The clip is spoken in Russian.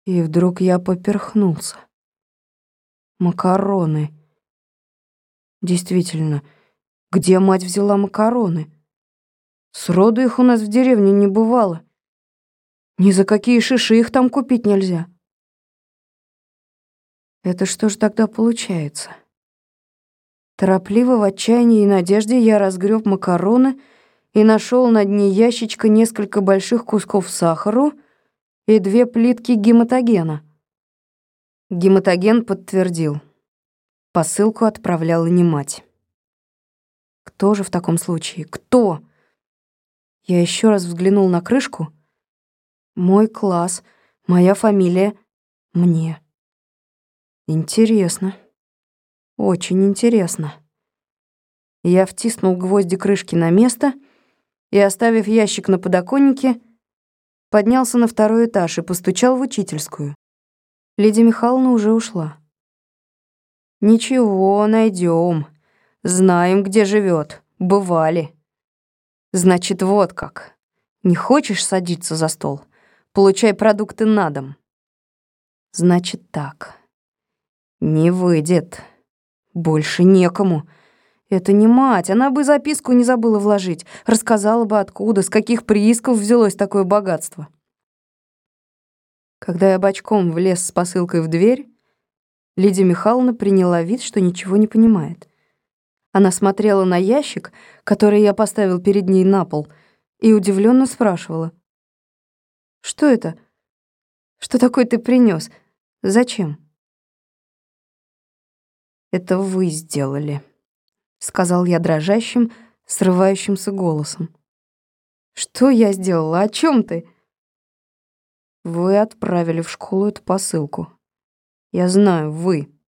И вдруг я поперхнулся. Макароны. Действительно, где мать взяла макароны? Сроду их у нас в деревне не бывало. Ни за какие шиши их там купить нельзя. Это что же тогда получается? Торопливо, в отчаянии и надежде я разгреб макароны и нашел на дне ящичка несколько больших кусков сахару и 2 плитки гематогена. Гематоген подтвердил. Посылку отправляла не мать. Кто же в таком случае? Кто? Я еще раз взглянул на крышку. Мой класс, моя фамилия, мне. Интересно. Очень интересно. Я втиснул гвозди крышки на место и, оставив ящик на подоконнике, поднялся на 2-й этаж и постучал в учительскую. Лидия Михайловна уже ушла. «Ничего, найдем. Знаем, где живет. Бывали. Значит, вот как. Не хочешь садиться за стол? Получай продукты на дом. Значит так. Не выйдет. Больше некому. Это не мать, она бы записку не забыла вложить. Рассказала бы, откуда, с каких приисков взялось такое богатство». Когда я бочком влез с посылкой в дверь, Лидия Михайловна приняла вид, что ничего не понимает. Она смотрела на ящик, который я поставил перед ней на пол, и удивленно спрашивала: «Что это? Что такое ты принес? Зачем?» «Это вы сделали», — сказал я дрожащим, срывающимся голосом. «Что я сделала? О чем ты?» «Вы отправили в школу эту посылку. Я знаю, вы».